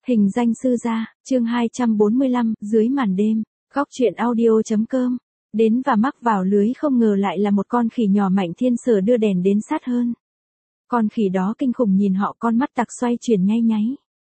Hình danh sư gia, chương 245, dưới màn đêm, góc truyện audio.com. Đến và mắc vào lưới không ngờ lại là một con khỉ nhỏ. Mạnh Thiên Sở đưa đèn đến sát hơn. Con khỉ đó kinh khủng nhìn họ, con mắt tặc xoay chuyển nháy nháy.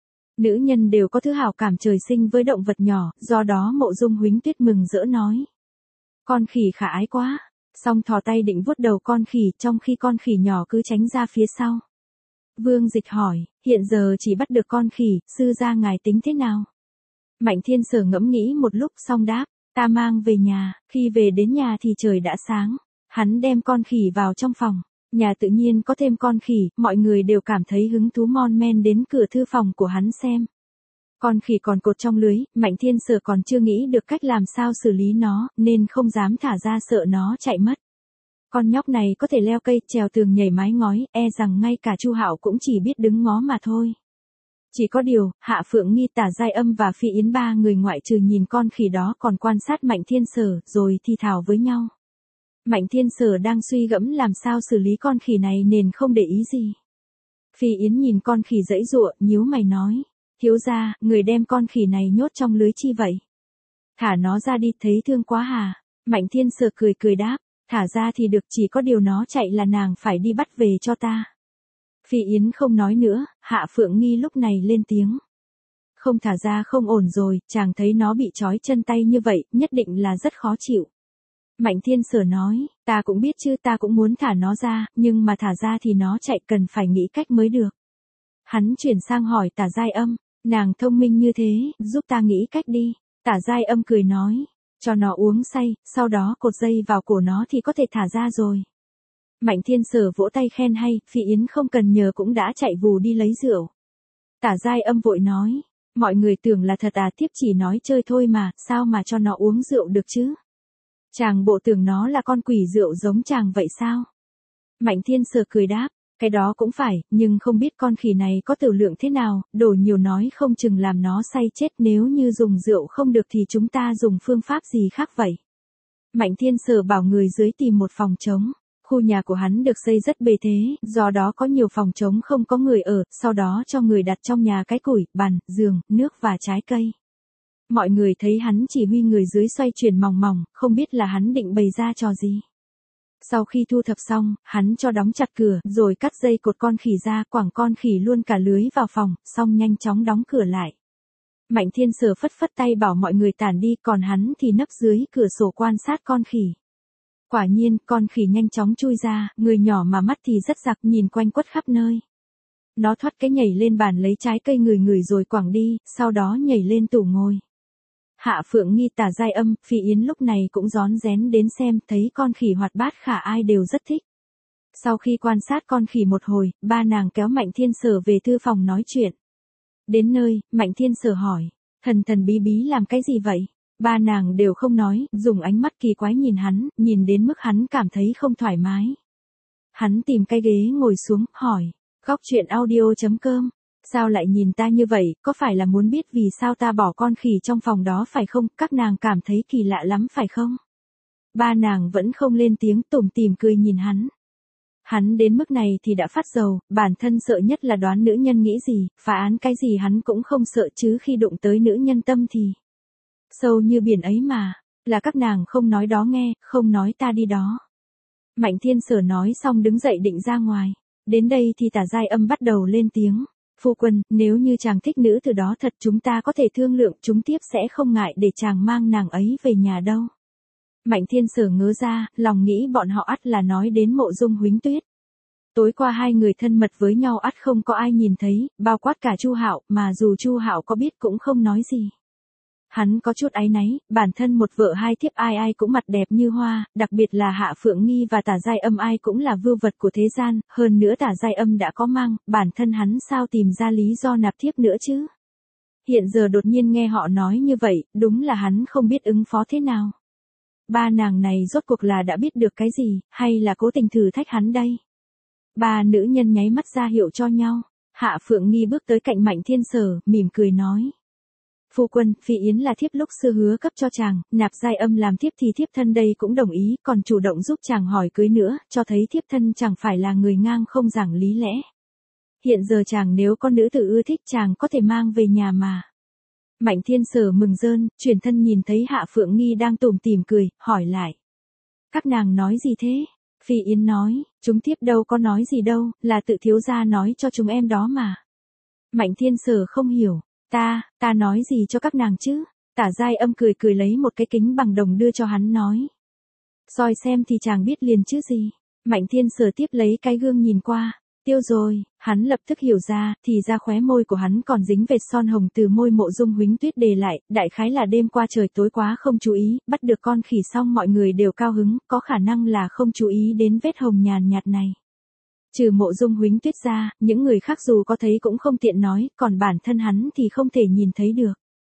Nữ nhân đều có thứ hảo cảm trời sinh với động vật nhỏ, do đó Mộ Dung Huỳnh Tuyết mừng rỡ nói. Con khỉ khả ái quá, xong thò tay định vuốt đầu con khỉ, trong khi con khỉ nhỏ cứ tránh ra phía sau. Vương Dịch hỏi, hiện giờ chỉ bắt được con khỉ, sư gia ngài tính thế nào? Mạnh Thiên Sở ngẫm nghĩ một lúc xong đáp, ta mang về nhà, khi về đến nhà thì trời đã sáng. Hắn đem con khỉ vào trong phòng, nhà tự nhiên có thêm con khỉ, mọi người đều cảm thấy hứng thú mon men đến cửa thư phòng của hắn xem. Con khỉ còn cột trong lưới, Mạnh Thiên Sở còn chưa nghĩ được cách làm sao xử lý nó, nên không dám thả ra sợ nó chạy mất. Con nhóc này có thể leo cây, trèo tường, nhảy mái ngói, e rằng ngay cả Chu Hạo cũng chỉ biết đứng ngó mà thôi. Chỉ có điều, Hạ Phượng Nghi, Tả Giai Âm và Phi Yến ba người ngoại trừ nhìn con khỉ đó còn quan sát Mạnh Thiên Sở rồi thì thào với nhau. Mạnh Thiên Sở đang suy gẫm làm sao xử lý con khỉ này nên không để ý gì. Phi Yến nhìn con khỉ giãy giụa, nhíu mày nói, thiếu gia, người đem con khỉ này nhốt trong lưới chi vậy? Thả nó ra đi, thấy thương quá hà. Mạnh Thiên Sở cười cười đáp, thả ra thì được, chỉ có điều nó chạy là nàng phải đi bắt về cho ta. Phi Yến không nói nữa, Hạ Phượng Nghi lúc này lên tiếng. Không thả ra không ổn rồi, chàng thấy nó bị trói chân tay như vậy, nhất định là rất khó chịu. Mạnh Thiên Sở nói, ta cũng biết chứ, ta cũng muốn thả nó ra, nhưng mà thả ra thì nó chạy, cần phải nghĩ cách mới được. Hắn chuyển sang hỏi Tả Giai Âm, nàng thông minh như thế, giúp ta nghĩ cách đi. Tả Giai Âm cười nói, cho nó uống say, sau đó cột dây vào cổ nó thì có thể thả ra rồi. Mạnh Thiên Sở vỗ tay khen hay, Phi Yến không cần nhờ cũng đã chạy vù đi lấy rượu. Tả Giai Âm vội nói, mọi người tưởng là thật à, thiếp chỉ nói chơi thôi mà, sao mà cho nó uống rượu được chứ? Chàng bộ tưởng nó là con quỷ rượu giống chàng vậy sao? Mạnh Thiên Sở cười đáp, cái đó cũng phải, nhưng không biết con khỉ này có tử lượng thế nào, đổ nhiều nói không chừng làm nó say chết, nếu như dùng rượu không được thì chúng ta dùng phương pháp gì khác vậy? Mạnh Thiên Sở bảo người dưới tìm một phòng trống. Khu nhà của hắn được xây rất bề thế, do đó có nhiều phòng trống không có người ở, sau đó cho người đặt trong nhà cái củi, bàn, giường, nước và trái cây. Mọi người thấy hắn chỉ huy người dưới xoay chuyển mòng mòng, không biết là hắn định bày ra trò gì. Sau khi thu thập xong, hắn cho đóng chặt cửa, rồi cắt dây cột con khỉ ra, quẳng con khỉ luôn cả lưới vào phòng, xong nhanh chóng đóng cửa lại. Mạnh Thiên Sở phất phất tay bảo mọi người tản đi, còn hắn thì nấp dưới cửa sổ quan sát con khỉ. Quả nhiên, con khỉ nhanh chóng chui ra, người nhỏ mà mắt thì rất giặc, nhìn quanh quất khắp nơi. Nó thoát cái nhảy lên bàn lấy trái cây ngửi rồi quẳng đi, sau đó nhảy lên tủ ngồi. Hạ Phượng Nghi, Tả Giai Âm, Phi Yến lúc này cũng rón rén đến xem, thấy con khỉ hoạt bát khả ai đều rất thích. Sau khi quan sát con khỉ một hồi, ba nàng kéo Mạnh Thiên Sở về thư phòng nói chuyện. Đến nơi, Mạnh Thiên Sở hỏi, thần thần bí bí làm cái gì vậy? Ba nàng đều không nói, dùng ánh mắt kỳ quái nhìn hắn, nhìn đến mức hắn cảm thấy không thoải mái. Hắn tìm cái ghế ngồi xuống, hỏi, góc truyện audio.com, sao lại nhìn ta như vậy, có phải là muốn biết vì sao ta bỏ con khỉ trong phòng đó phải không, các nàng cảm thấy kỳ lạ lắm phải không? Ba nàng vẫn không lên tiếng, tủm tỉm cười nhìn hắn. Hắn đến mức này thì đã phát dầu, bản thân sợ nhất là đoán nữ nhân nghĩ gì, phá án cái gì hắn cũng không sợ, chứ khi đụng tới nữ nhân tâm thì sâu như biển ấy mà, là các nàng không nói đó nghe, không nói ta đi đó. Mạnh Thiên Sở nói xong đứng dậy định ra ngoài. Đến đây thì Tả Giai Âm bắt đầu lên tiếng. Phu quân, nếu như chàng thích nữ từ đó thật, chúng ta có thể thương lượng, chúng tiếp sẽ không ngại để chàng mang nàng ấy về nhà đâu. Mạnh Thiên Sở ngớ ra, lòng nghĩ bọn họ ắt là nói đến Mộ Dung Huỳnh Tuyết. Tối qua hai người thân mật với nhau ắt không có ai nhìn thấy, bao quát cả Chu Hạo, mà dù Chu Hạo có biết cũng không nói gì. Hắn có chút áy náy, bản thân một vợ hai thiếp ai ai cũng mặt đẹp như hoa, đặc biệt là Hạ Phượng Nghi và Tả Giai Âm ai cũng là vưu vật của thế gian, hơn nữa Tả Giai Âm đã có mang, bản thân hắn sao tìm ra lý do nạp thiếp nữa chứ? Hiện giờ đột nhiên nghe họ nói như vậy, đúng là hắn không biết ứng phó thế nào. Ba nàng này rốt cuộc là đã biết được cái gì, hay là cố tình thử thách hắn đây? Ba nữ nhân nháy mắt ra hiệu cho nhau. Hạ Phượng Nghi bước tới cạnh Mạnh Thiên Sở, mỉm cười nói. Phu quân, Phi Yến là thiếp lúc xưa hứa cấp cho chàng, nạp Giai Âm làm thiếp thì thiếp thân đây cũng đồng ý, còn chủ động giúp chàng hỏi cưới nữa, cho thấy thiếp thân chẳng phải là người ngang không giảng lý lẽ. hiện giờ chàng nếu có nữ tử ưa thích chàng có thể mang về nhà mà. Mạnh Thiên Sở mừng rơn, chuyển thân nhìn thấy Hạ Phượng Nghi đang tủm tỉm cười, hỏi lại. Các nàng nói gì thế? Phi Yến nói, chúng thiếp đâu có nói gì đâu, là tự thiếu gia nói cho chúng em đó mà. Mạnh Thiên Sở không hiểu, ta nói gì cho các nàng chứ? Tả Giai Âm cười cười lấy một cái kính bằng đồng đưa cho hắn nói. Soi xem thì chàng biết liền chứ gì. Mạnh Thiên Sở tiếp lấy cái gương nhìn qua. Tiêu rồi, hắn lập tức hiểu ra, thì ra khóe môi của hắn còn dính vệt son hồng từ môi Mộ Dung Huính Tuyết để lại, đại khái là đêm qua trời tối quá không chú ý, bắt được con khỉ xong mọi người đều cao hứng, có khả năng là không chú ý đến vết hồng nhàn nhạt này. Trừ Mộ Dung Huính Tuyết ra, những người khác dù có thấy cũng không tiện nói, còn bản thân hắn thì không thể nhìn thấy được.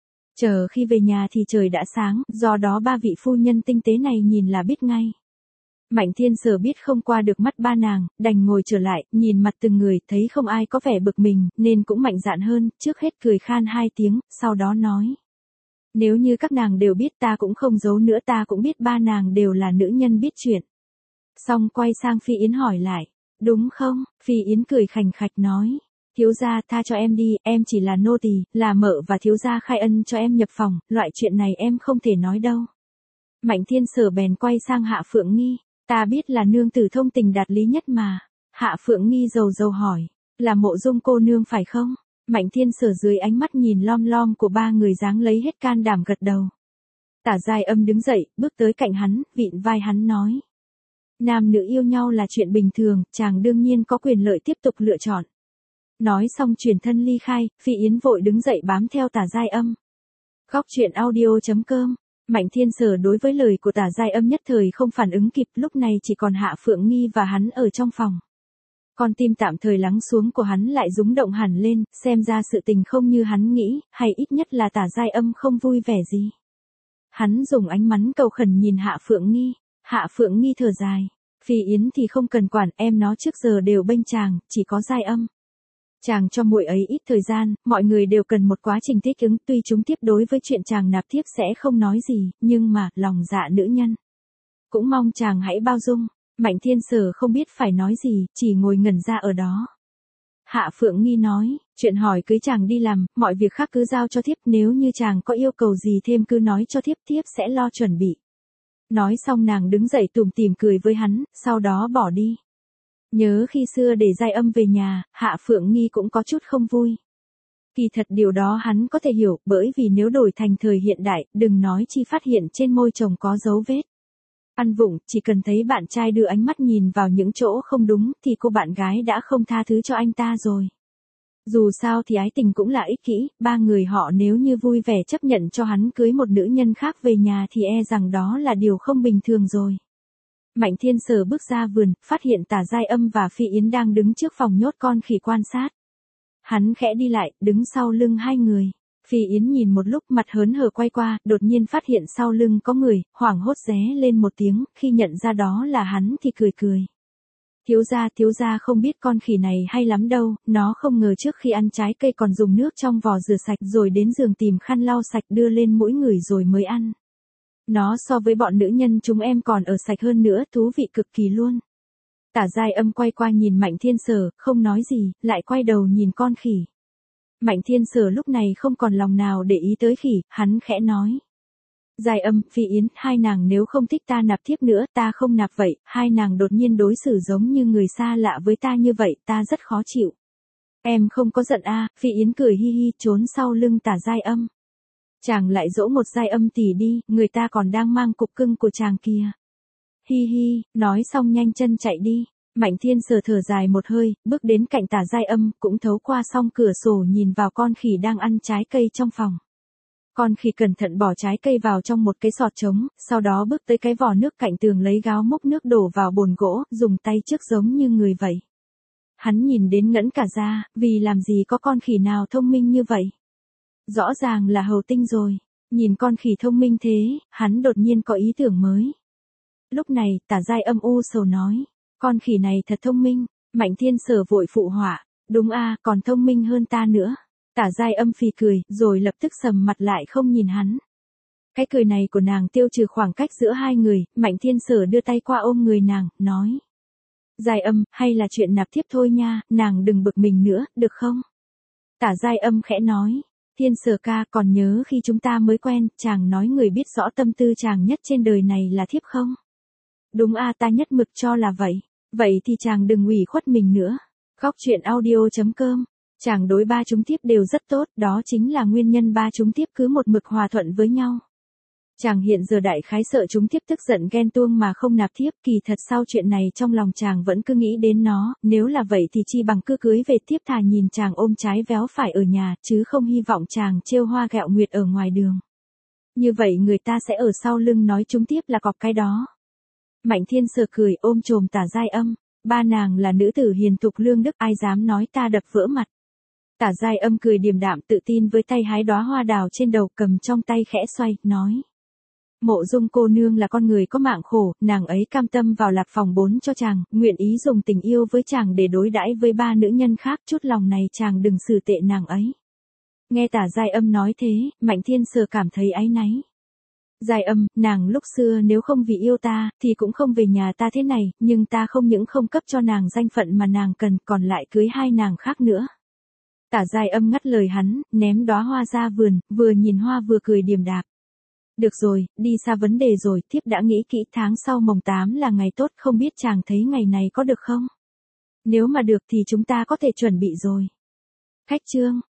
Chờ khi về nhà thì trời đã sáng, do đó ba vị phu nhân tinh tế này nhìn là biết ngay. Mạnh Thiên Sở biết không qua được mắt ba nàng, đành ngồi trở lại, nhìn mặt từng người, thấy không ai có vẻ bực mình, nên cũng mạnh dạn hơn, trước hết cười khan 2 tiếng, sau đó nói. Nếu như các nàng đều biết ta cũng không giấu nữa, ta cũng biết ba nàng đều là nữ nhân biết chuyện. Xong quay sang Phi Yến hỏi lại, đúng không? Phi Yến cười khành khạch nói. Thiếu gia tha cho em đi, em chỉ là nô tỳ, là mợ và thiếu gia khai ân cho em nhập phòng, loại chuyện này em không thể nói đâu. Mạnh Thiên Sở bèn quay sang Hạ Phượng Nghi. Ta biết là nương tử thông tình đạt lý nhất mà. Hạ Phượng Nghi rầu rầu hỏi. Là Mộ Dung cô nương phải không? Mạnh Thiên Sở dưới ánh mắt nhìn lom lom của ba người dáng lấy hết can đảm gật đầu. Tả Giai Âm đứng dậy, bước tới cạnh hắn, vịn vai hắn nói. Nam nữ yêu nhau là chuyện bình thường, chàng đương nhiên có quyền lợi tiếp tục lựa chọn. Nói xong chuyển thân ly khai, Phi Yến vội đứng dậy bám theo Tả Giai Âm. Góc truyện audio.com. Mạnh Thiên Sở đối với lời của Tả Giai Âm nhất thời không phản ứng kịp, lúc này chỉ còn Hạ Phượng Nghi và hắn ở trong phòng. Con tim tạm thời lắng xuống của hắn lại rúng động hẳn lên, xem ra sự tình không như hắn nghĩ, hay ít nhất là Tả Giai Âm không vui vẻ gì. Hắn dùng ánh mắt cầu khẩn nhìn Hạ Phượng Nghi. Hạ Phượng Nghi thở dài. Phi Yến thì không cần quản, em nó trước giờ đều bênh chàng, chỉ có Giai Âm. Chàng cho muội ấy ít thời gian, mọi người đều cần một quá trình thích ứng, tuy chúng tiếp đối với chuyện chàng nạp thiếp sẽ không nói gì, nhưng mà, lòng dạ nữ nhân. Cũng mong chàng hãy bao dung. Mạnh Thiên Sở không biết phải nói gì, chỉ ngồi ngẩn ra ở đó. Hạ Phượng Nghi nói, chuyện hỏi cưới chàng đi làm, mọi việc khác cứ giao cho thiếp, nếu như chàng có yêu cầu gì thêm cứ nói cho thiếp, thiếp sẽ lo chuẩn bị. Nói xong nàng đứng dậy tủm tỉm cười với hắn, sau đó bỏ đi. Nhớ khi xưa để Giai Âm về nhà, Hạ Phượng Nghi cũng có chút không vui. Kỳ thật điều đó hắn có thể hiểu, bởi vì nếu đổi thành thời hiện đại, đừng nói chi phát hiện trên môi chồng có dấu vết. Ăn vụng, chỉ cần thấy bạn trai đưa ánh mắt nhìn vào những chỗ không đúng, thì cô bạn gái đã không tha thứ cho anh ta rồi. Dù sao thì ái tình cũng là ích kỷ, ba người họ nếu như vui vẻ chấp nhận cho hắn cưới một nữ nhân khác về nhà thì e rằng đó là điều không bình thường rồi. Mạnh Thiên Sở bước ra vườn, phát hiện Tả Giai Âm và Phi Yến đang đứng trước phòng nhốt con khỉ quan sát. Hắn khẽ đi lại, đứng sau lưng hai người. Phi Yến nhìn một lúc mặt hớn hở quay qua, đột nhiên phát hiện sau lưng có người, hoảng hốt ré lên một tiếng, khi nhận ra đó là hắn thì cười cười. Thiếu gia không biết con khỉ này hay lắm đâu, nó không ngờ trước khi ăn trái cây còn dùng nước trong vò rửa sạch rồi đến giường tìm khăn lau sạch đưa lên mũi người rồi mới ăn. Nó so với bọn nữ nhân chúng em còn ở sạch hơn nữa, thú vị cực kỳ luôn. Tả Giai Âm quay qua nhìn Mạnh Thiên Sở, không nói gì, lại quay đầu nhìn con khỉ. Mạnh Thiên Sở lúc này không còn lòng nào để ý tới khỉ, hắn khẽ nói. Giai Âm, Phi Yến, hai nàng nếu không thích ta nạp thiếp nữa, ta không nạp vậy, hai nàng đột nhiên đối xử giống như người xa lạ với ta như vậy, ta rất khó chịu. Em không có giận à? Phi Yến cười hi hi trốn sau lưng Tả Giai Âm. Chàng lại dỗ một Giai Âm tỷ đi, người ta còn đang mang cục cưng của chàng kìa. Hi hi, nói xong nhanh chân chạy đi. Mạnh Thiên Sở thở dài một hơi, bước đến cạnh Tả Giai Âm, cũng thấu qua song cửa sổ nhìn vào con khỉ đang ăn trái cây trong phòng. Con khỉ cẩn thận bỏ trái cây vào trong một cái sọt trống, sau đó bước tới cái vò nước cạnh tường lấy gáo múc nước đổ vào bồn gỗ, dùng tay trước giống như người vậy. Hắn nhìn đến ngẩn cả ra, vì làm gì có con khỉ nào thông minh như vậy. Rõ ràng là hầu tinh rồi. Nhìn con khỉ thông minh thế, hắn đột nhiên có ý tưởng mới. Lúc này, Tả Giai Âm u sầu nói. Con khỉ này thật thông minh. Mạnh Thiên Sở vội phụ họa. Đúng a, còn thông minh hơn ta nữa. Tả Giai Âm phì cười, rồi lập tức sầm mặt lại không nhìn hắn. Cái cười này của nàng tiêu trừ khoảng cách giữa hai người, Mạnh Thiên Sở đưa tay qua ôm người nàng, nói. Giai Âm, hay là chuyện nạp thiếp thôi nha, nàng đừng bực mình nữa, được không? Tả Giai Âm khẽ nói. Thiên Sở ca, còn nhớ khi chúng ta mới quen, chàng nói người biết rõ tâm tư chàng nhất trên đời này là thiếp không? Đúng a, ta nhất mực cho là vậy. Vậy thì chàng đừng ủy khuất mình nữa. Góc truyện audio.com. Chàng đối ba chúng tiếp đều rất tốt, đó chính là nguyên nhân ba chúng tiếp cứ một mực hòa thuận với nhau. Chàng hiện giờ đại khái sợ chúng tiếp tức giận ghen tuông mà không nạp thiếp, kỳ thật sau chuyện này trong lòng chàng vẫn cứ nghĩ đến nó, nếu là vậy thì chi bằng cứ cưới về tiếp, thà nhìn chàng ôm trái véo phải ở nhà, chứ không hy vọng chàng trêu hoa gẹo nguyệt ở ngoài đường. Như vậy người ta sẽ ở sau lưng nói chúng tiếp là cọp cái đó. Mạnh Thiên Sở cười ôm chồm Tả Giai Âm, ba nàng là nữ tử hiền thục lương đức, ai dám nói ta đập vỡ mặt. Tả Giai Âm cười điềm đạm tự tin với tay hái đóa hoa đào trên đầu, cầm trong tay khẽ xoay, nói. Mộ Dung cô nương là con người có mạng khổ, nàng ấy cam tâm vào lạc phòng 4 cho chàng, nguyện ý dùng tình yêu với chàng để đối đãi với 3 nữ nhân khác, chút lòng này chàng đừng xử tệ nàng ấy. Nghe Tả Giai Âm nói thế, Mạnh Thiên Sở cảm thấy áy náy. Giai Âm, nàng lúc xưa nếu không vì yêu ta, thì cũng không về nhà ta thế này, nhưng ta không những không cấp cho nàng danh phận mà nàng cần, còn lại cưới 2 nàng khác nữa. Tả Giai Âm ngắt lời hắn, ném đóa hoa ra vườn, vừa nhìn hoa vừa cười điềm đạm. Được rồi, đi xa vấn đề rồi, thiếp đã nghĩ kỹ, tháng sau mồng 8 là ngày tốt, không biết chàng thấy ngày này có được không? Nếu mà được thì chúng ta có thể chuẩn bị rồi. Khách trương.